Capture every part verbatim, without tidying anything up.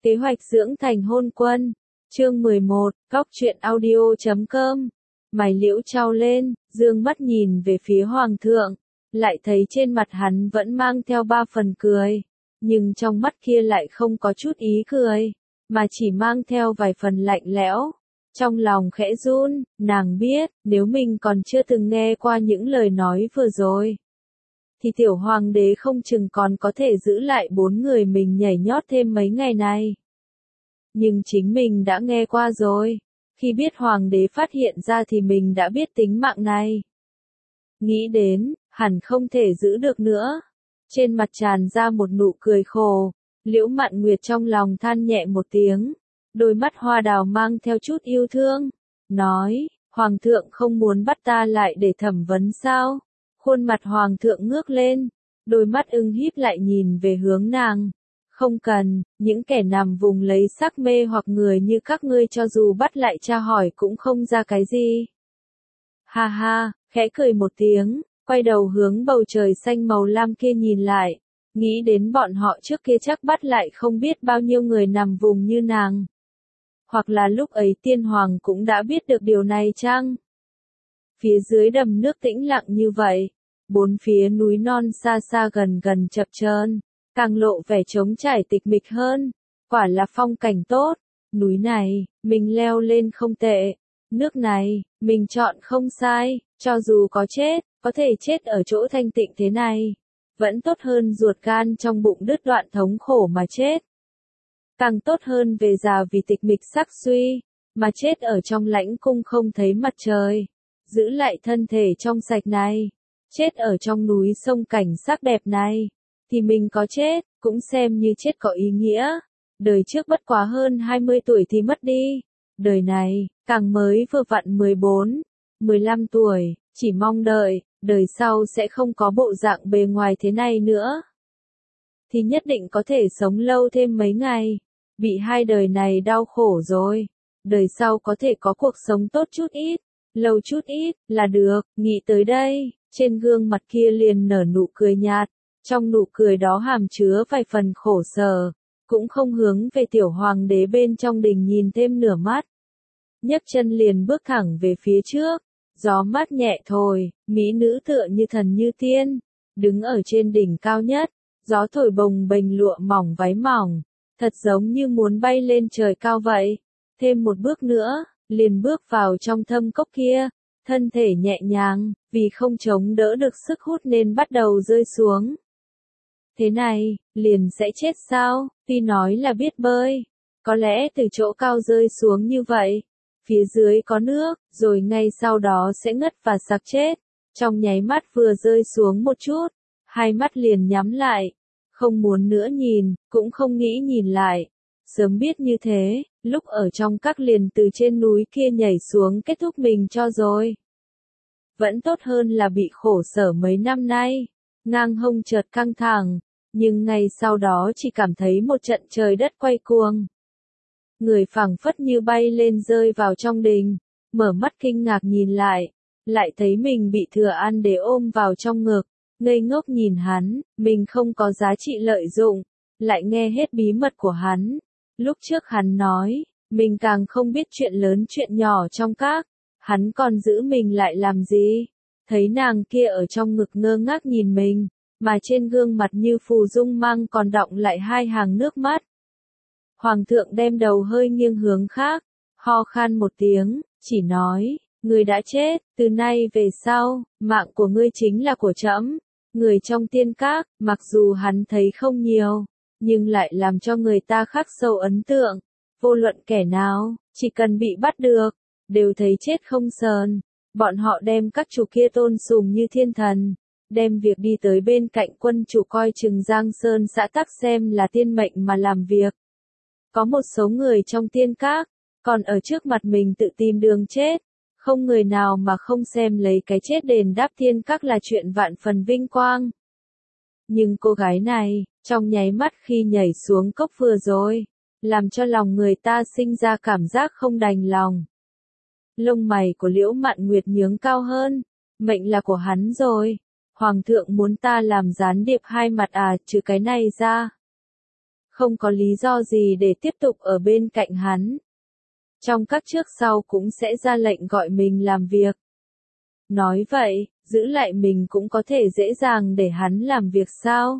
Kế hoạch dưỡng thành hôn quân. Chương mười một, góc truyện audio chấm com. Mày liễu trao lên, dương mắt nhìn về phía hoàng thượng, lại thấy trên mặt hắn vẫn mang theo ba phần cười, nhưng trong mắt kia lại không có chút ý cười, mà chỉ mang theo vài phần lạnh lẽo. Trong lòng khẽ run, nàng biết, nếu mình còn chưa từng nghe qua những lời nói vừa rồi, thì tiểu hoàng đế không chừng còn có thể giữ lại bốn người mình nhảy nhót thêm mấy ngày này. Nhưng chính mình đã nghe qua rồi, khi biết hoàng đế phát hiện ra thì mình đã biết tính mạng này. Nghĩ đến, hẳn không thể giữ được nữa. Trên mặt tràn ra một nụ cười khổ, Liễu Mạn Nguyệt trong lòng than nhẹ một tiếng, đôi mắt hoa đào mang theo chút yêu thương, nói, hoàng thượng không muốn bắt ta lại để thẩm vấn sao? Khuôn mặt hoàng thượng ngước lên, đôi mắt ưng híp lại nhìn về hướng nàng. Không cần, những kẻ nằm vùng lấy sắc mê hoặc người như các ngươi cho dù bắt lại tra hỏi cũng không ra cái gì. Ha ha, khẽ cười một tiếng, quay đầu hướng bầu trời xanh màu lam kia nhìn lại, nghĩ đến bọn họ trước kia chắc bắt lại không biết bao nhiêu người nằm vùng như nàng. Hoặc là lúc ấy tiên hoàng cũng đã biết được điều này chăng? Phía dưới đầm nước tĩnh lặng như vậy, bốn phía núi non xa xa gần gần chập chờn, càng lộ vẻ trống trải tịch mịch hơn. Quả là phong cảnh tốt, núi này, mình leo lên không tệ, nước này, mình chọn không sai, cho dù có chết, có thể chết ở chỗ thanh tịnh thế này, vẫn tốt hơn ruột gan trong bụng đứt đoạn thống khổ mà chết. Càng tốt hơn về già vì tịch mịch sắc suy, mà chết ở trong lãnh cung không thấy mặt trời, giữ lại thân thể trong sạch này, chết ở trong núi sông cảnh sắc đẹp này, thì mình có chết, cũng xem như chết có ý nghĩa. Đời trước bất quá hơn hai mươi tuổi thì mất đi, đời này, càng mới vừa vặn mười bốn, mười lăm tuổi, chỉ mong đợi, đời sau sẽ không có bộ dạng bề ngoài thế này nữa. Thì nhất định có thể sống lâu thêm mấy ngày, bị hai đời này đau khổ rồi, đời sau có thể có cuộc sống tốt chút ít, lâu chút ít, là được. Nghĩ tới đây, trên gương mặt kia liền nở nụ cười nhạt, trong nụ cười đó hàm chứa vài phần khổ sở, cũng không hướng về tiểu hoàng đế bên trong đình nhìn thêm nửa mắt. Nhấc chân liền bước thẳng về phía trước, gió mát nhẹ thổi, mỹ nữ tựa như thần như tiên, đứng ở trên đỉnh cao nhất, gió thổi bồng bềnh lụa mỏng váy mỏng, thật giống như muốn bay lên trời cao vậy. Thêm một bước nữa, liền bước vào trong thâm cốc kia, thân thể nhẹ nhàng, vì không chống đỡ được sức hút nên bắt đầu rơi xuống. Thế này, liền sẽ chết sao? Tuy nói là biết bơi, có lẽ từ chỗ cao rơi xuống như vậy, phía dưới có nước, rồi ngay sau đó sẽ ngất và sặc chết. Trong nháy mắt vừa rơi xuống một chút, hai mắt liền nhắm lại, không muốn nữa nhìn, cũng không nghĩ nhìn lại. Sớm biết như thế, lúc ở trong các liền từ trên núi kia nhảy xuống kết thúc mình cho rồi. Vẫn tốt hơn là bị khổ sở mấy năm nay. Ngang hông chợt căng thẳng, nhưng ngay sau đó chỉ cảm thấy một trận trời đất quay cuồng. Người phảng phất như bay lên rơi vào trong đình, mở mắt kinh ngạc nhìn lại, lại thấy mình bị Thừa An Đế ôm vào trong ngực, ngây ngốc nhìn hắn, mình không có giá trị lợi dụng, lại nghe hết bí mật của hắn. Lúc trước hắn nói, mình càng không biết chuyện lớn chuyện nhỏ trong các, hắn còn giữ mình lại làm gì? Thấy nàng kia ở trong ngực ngơ ngác nhìn mình, mà trên gương mặt như phù dung mang còn đọng lại hai hàng nước mắt. Hoàng thượng đem đầu hơi nghiêng hướng khác, ho khan một tiếng, chỉ nói, người đã chết, từ nay về sau, mạng của ngươi chính là của trẫm. Người trong tiên các, mặc dù hắn thấy không nhiều, nhưng lại làm cho người ta khắc sâu ấn tượng. Vô luận kẻ nào, chỉ cần bị bắt được, đều thấy chết không sờn. Bọn họ đem các chủ kia tôn sùng như thiên thần, đem việc đi tới bên cạnh quân chủ coi chừng Giang Sơn xã tắc xem là tiên mệnh mà làm việc. Có một số người trong tiên các, còn ở trước mặt mình tự tìm đường chết, không người nào mà không xem lấy cái chết đền đáp tiên các là chuyện vạn phần vinh quang. Nhưng cô gái này, trong nháy mắt khi nhảy xuống cốc vừa rồi, làm cho lòng người ta sinh ra cảm giác không đành lòng. Lông mày của Liễu Mạn Nguyệt nhướng cao hơn, mệnh là của hắn rồi, hoàng thượng muốn ta làm gián điệp hai mặt à, trừ cái này ra. không có lý do gì để tiếp tục ở bên cạnh hắn. Trong các trước sau cũng sẽ ra lệnh gọi mình làm việc. Nói vậy, giữ lại mình cũng có thể dễ dàng để hắn làm việc sao?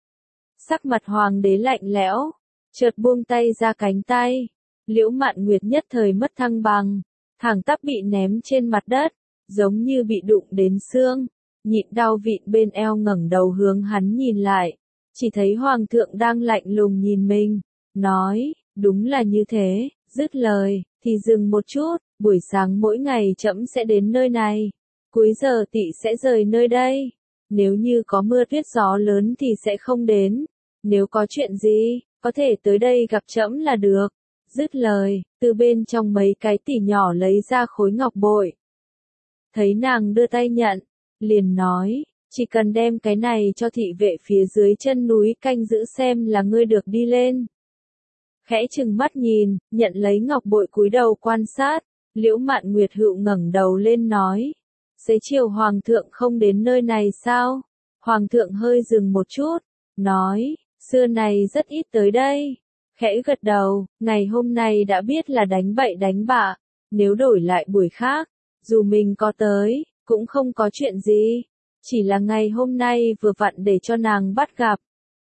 Sắc mặt hoàng đế lạnh lẽo, chợt buông tay ra cánh tay. Liễu Mạn Nguyệt nhất thời mất thăng bằng, thẳng tắp bị ném trên mặt đất, giống như bị đụng đến xương, nhịn đau vịn bên eo ngẩng đầu hướng hắn nhìn lại, chỉ thấy hoàng thượng đang lạnh lùng nhìn mình, nói, đúng là như thế, dứt lời, thì dừng một chút, buổi sáng mỗi ngày trẫm sẽ đến nơi này, cuối giờ tỵ sẽ rời nơi đây, nếu như có mưa tuyết gió lớn thì sẽ không đến, nếu có chuyện gì, có thể tới đây gặp trẫm là được. Dứt lời, từ bên trong mấy cái tỉ nhỏ lấy ra khối ngọc bội. Thấy nàng đưa tay nhận, liền nói, chỉ cần đem cái này cho thị vệ phía dưới chân núi canh giữ xem là ngươi được đi lên. Khẽ chừng mắt nhìn, nhận lấy ngọc bội cúi đầu quan sát, Liễu Mạn Nguyệt Hựu ngẩng đầu lên nói, xế chiều hoàng thượng không đến nơi này sao? Hoàng thượng hơi dừng một chút, nói, xưa này rất ít tới đây. Khẽ gật đầu, ngày hôm nay đã biết là đánh bậy đánh bạ, nếu đổi lại buổi khác, dù mình có tới, cũng không có chuyện gì, chỉ là ngày hôm nay vừa vặn để cho nàng bắt gặp.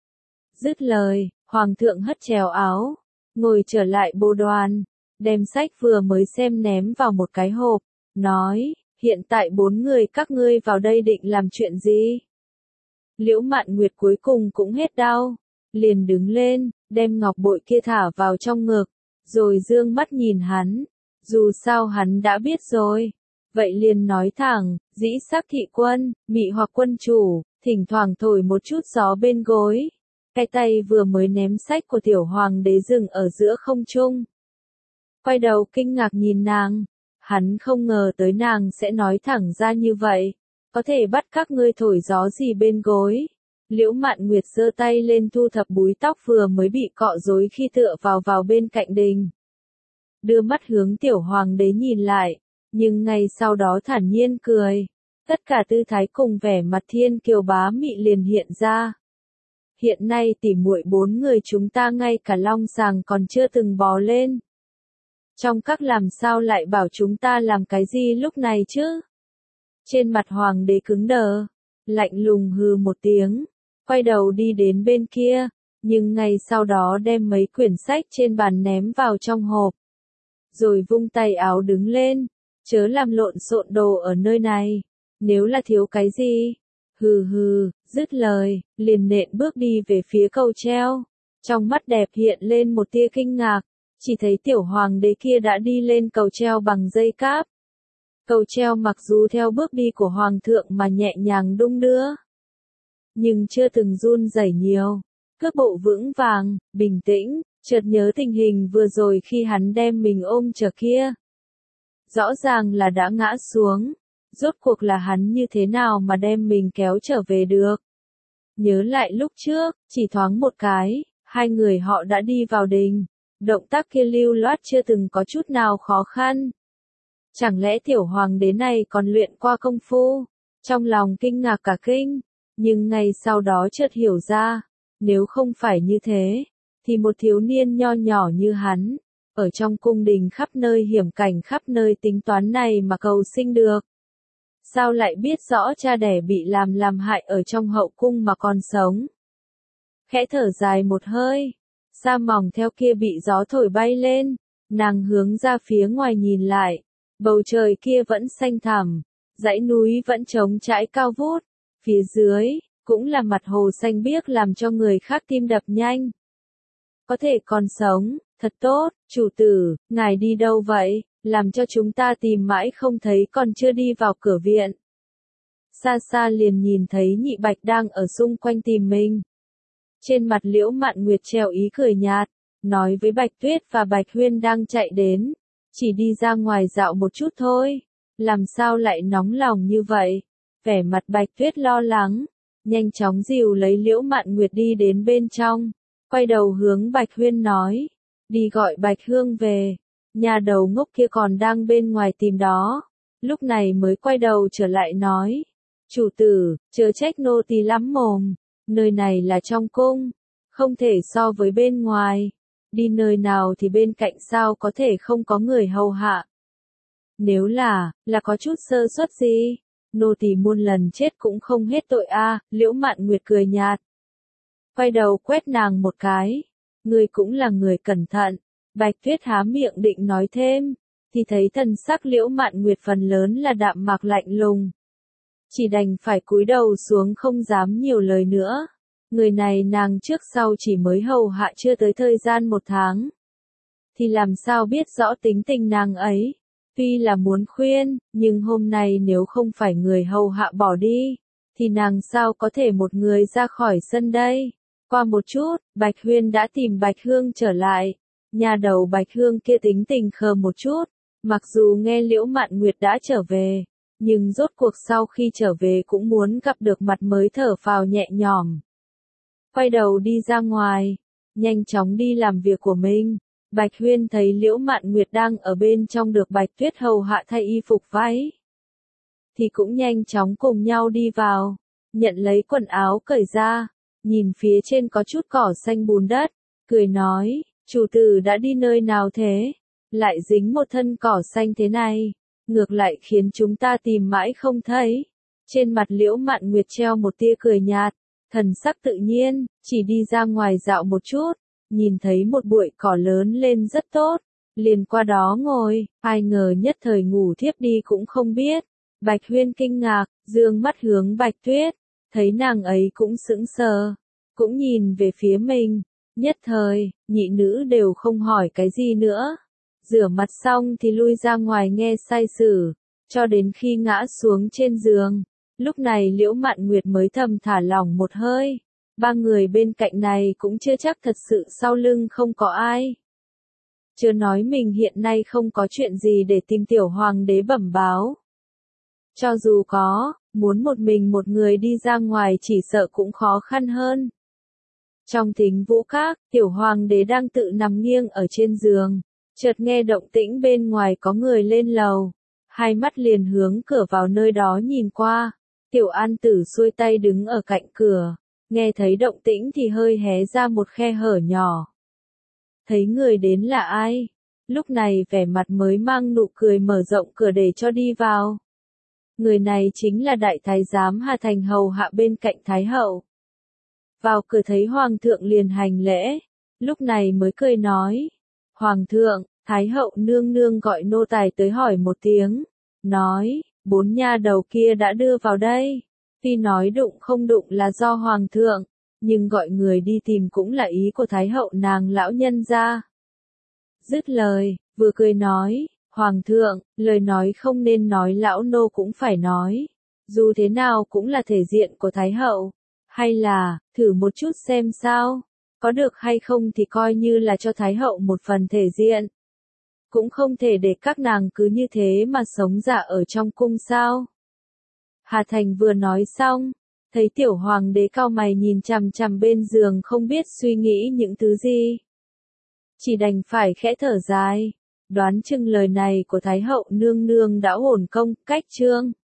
Dứt lời, hoàng thượng hất chèo áo, ngồi trở lại bồ đoàn, đem sách vừa mới xem ném vào một cái hộp, nói, hiện tại bốn người các ngươi vào đây định làm chuyện gì? Liễu Mạn Nguyệt cuối cùng cũng hết đau, liền đứng lên, đem ngọc bội kia thả vào trong ngực, rồi dương mắt nhìn hắn, dù sao hắn đã biết rồi. Vậy liền nói thẳng, dĩ sắc thị quân, mị hoặc quân chủ, thỉnh thoảng thổi một chút gió bên gối. Cái tay vừa mới ném sách của tiểu hoàng đế dừng ở giữa không trung. Quay đầu kinh ngạc nhìn nàng, hắn không ngờ tới nàng sẽ nói thẳng ra như vậy, có thể bắt các ngươi thổi gió gì bên gối. Liễu Mạn Nguyệt giơ tay lên thu thập búi tóc vừa mới bị cọ rối khi tựa vào vào bên cạnh đình. Đưa mắt hướng tiểu hoàng đế nhìn lại, nhưng ngay sau đó thản nhiên cười. Tất cả tư thái cùng vẻ mặt thiên kiều bá mị liền hiện ra. Hiện nay tỉ muội bốn người chúng ta ngay cả long sàng còn chưa từng bò lên. Trong các làm sao lại bảo chúng ta làm cái gì lúc này chứ? Trên mặt hoàng đế cứng đờ, lạnh lùng hừ một tiếng, quay đầu đi đến bên kia, nhưng ngay sau đó đem mấy quyển sách trên bàn ném vào trong hộp. Rồi vung tay áo đứng lên, chớ làm lộn xộn đồ ở nơi này, nếu là thiếu cái gì, hừ hừ, dứt lời, liền nện bước đi về phía cầu treo, trong mắt đẹp hiện lên một tia kinh ngạc, chỉ thấy tiểu hoàng đế kia đã đi lên cầu treo bằng dây cáp. Cầu treo mặc dù theo bước đi của hoàng thượng mà nhẹ nhàng đung đưa, nhưng chưa từng run rẩy nhiều, cước bộ vững vàng, bình tĩnh, chợt nhớ tình hình vừa rồi khi hắn đem mình ôm trở kia. Rõ ràng là đã ngã xuống, rốt cuộc là hắn như thế nào mà đem mình kéo trở về được. Nhớ lại lúc trước, chỉ thoáng một cái, hai người họ đã đi vào đình, động tác kia lưu loát chưa từng có chút nào khó khăn. Chẳng lẽ tiểu hoàng đế này còn luyện qua công phu? Trong lòng kinh ngạc cả kinh, nhưng ngay sau đó chợt hiểu ra, nếu không phải như thế, thì một thiếu niên nho nhỏ như hắn, ở trong cung đình khắp nơi hiểm cảnh khắp nơi tính toán này mà cầu sinh được. Sao lại biết rõ cha đẻ bị làm làm hại ở trong hậu cung mà còn sống? Khẽ thở dài một hơi, sa mỏng theo kia bị gió thổi bay lên, nàng hướng ra phía ngoài nhìn lại, bầu trời kia vẫn xanh thẳm, dãy núi vẫn trống trải cao vút, phía dưới, cũng là mặt hồ xanh biếc làm cho người khác tim đập nhanh. Có thể còn sống, thật tốt, chủ tử, ngài đi đâu vậy, làm cho chúng ta tìm mãi không thấy còn chưa đi vào cửa viện. Xa xa liền nhìn thấy Nhị Bạch đang ở xung quanh tìm mình. Trên mặt Liễu Mạn Nguyệt treo ý cười nhạt, nói với Bạch Tuyết và Bạch Huyên đang chạy đến, chỉ đi ra ngoài dạo một chút thôi, làm sao lại nóng lòng như vậy. Vẻ mặt Bạch Tuyết lo lắng, nhanh chóng dìu lấy Liễu Mạn Nguyệt đi đến bên trong, quay đầu hướng Bạch Huyên nói, đi gọi Bạch Hương về, nhà đầu ngốc kia còn đang bên ngoài tìm đó. Lúc này mới quay đầu trở lại nói, chủ tử, chớ trách nô tỳ lắm mồm, nơi này là trong cung, không thể so với bên ngoài. Đi nơi nào thì bên cạnh sao có thể không có người hầu hạ. Nếu là, là có chút sơ suất gì, nô tỳ muôn lần chết cũng không hết tội a. Liễu Mạn Nguyệt cười nhạt. Quay đầu quét nàng một cái. Ngươi cũng là người cẩn thận. Bạch Tuyết há miệng định nói thêm, thì thấy thần sắc Liễu Mạn Nguyệt phần lớn là đạm mạc lạnh lùng. Chỉ đành phải cúi đầu xuống không dám nhiều lời nữa. Người này nàng trước sau chỉ mới hầu hạ chưa tới thời gian một tháng. Thì làm sao biết rõ tính tình nàng ấy. Tuy là muốn khuyên, nhưng hôm nay nếu không phải người hầu hạ bỏ đi, thì nàng sao có thể một người ra khỏi sân đây. Qua một chút, Bạch Huyên đã tìm Bạch Hương trở lại. Nhà đầu Bạch Hương kia tính tình khờ một chút, mặc dù nghe Liễu Mạn Nguyệt đã trở về, nhưng rốt cuộc sau khi trở về cũng muốn gặp được mặt mới thở phào nhẹ nhõm. Quay đầu đi ra ngoài, nhanh chóng đi làm việc của mình. Bạch Huyên thấy Liễu Mạn Nguyệt đang ở bên trong được Bạch Tuyết hầu hạ thay y phục váy, thì cũng nhanh chóng cùng nhau đi vào, nhận lấy quần áo cởi ra, nhìn phía trên có chút cỏ xanh bùn đất, cười nói, chủ tử đã đi nơi nào thế? Lại dính một thân cỏ xanh thế này, ngược lại khiến chúng ta tìm mãi không thấy. Trên mặt Liễu Mạn Nguyệt treo một tia cười nhạt, thần sắc tự nhiên, chỉ đi ra ngoài dạo một chút, nhìn thấy một bụi cỏ lớn lên rất tốt, liền qua đó ngồi, ai ngờ nhất thời ngủ thiếp đi cũng không biết. Bạch Huyên kinh ngạc, dương mắt hướng Bạch Tuyết, thấy nàng ấy cũng sững sờ, cũng nhìn về phía mình, nhất thời, nhị nữ đều không hỏi cái gì nữa. Rửa mặt xong thì lui ra ngoài nghe sai sử, cho đến khi ngã xuống trên giường. Lúc này Liễu Mạn Nguyệt mới thầm thả lỏng một hơi. Ba người bên cạnh này cũng chưa chắc thật sự sau lưng không có ai. Chưa nói mình hiện nay không có chuyện gì để tìm tiểu hoàng đế bẩm báo. Cho dù có, muốn một mình một người đi ra ngoài chỉ sợ cũng khó khăn hơn. Trong Thính Vũ Các, tiểu hoàng đế đang tự nằm nghiêng ở trên giường, chợt nghe động tĩnh bên ngoài có người lên lầu, hai mắt liền hướng cửa vào nơi đó nhìn qua. Tiểu An Tử xuôi tay đứng ở cạnh cửa, nghe thấy động tĩnh thì hơi hé ra một khe hở nhỏ. Thấy người đến là ai? Lúc này vẻ mặt mới mang nụ cười mở rộng cửa để cho đi vào. Người này chính là Đại Thái Giám Hà Thành hầu hạ bên cạnh Thái Hậu. Vào cửa thấy Hoàng thượng liền hành lễ, lúc này mới cười nói. Hoàng thượng, Thái Hậu nương nương gọi nô tài tới hỏi một tiếng, nói, bốn nha đầu kia đã đưa vào đây. Tuy nói đụng không đụng là do Hoàng thượng, nhưng gọi người đi tìm cũng là ý của Thái Hậu nàng lão nhân gia. Dứt lời, vừa cười nói, Hoàng thượng, lời nói không nên nói lão nô cũng phải nói. Dù thế nào cũng là thể diện của Thái Hậu. Hay là, thử một chút xem sao, có được hay không thì coi như là cho Thái Hậu một phần thể diện. Cũng không thể để các nàng cứ như thế mà sống dạ ở trong cung sao. Hà Thành vừa nói xong, thấy tiểu hoàng đế cau mày nhìn chằm chằm bên giường không biết suy nghĩ những thứ gì. Chỉ đành phải khẽ thở dài, đoán chừng lời này của Thái Hậu nương nương đã hồn công, cách chương.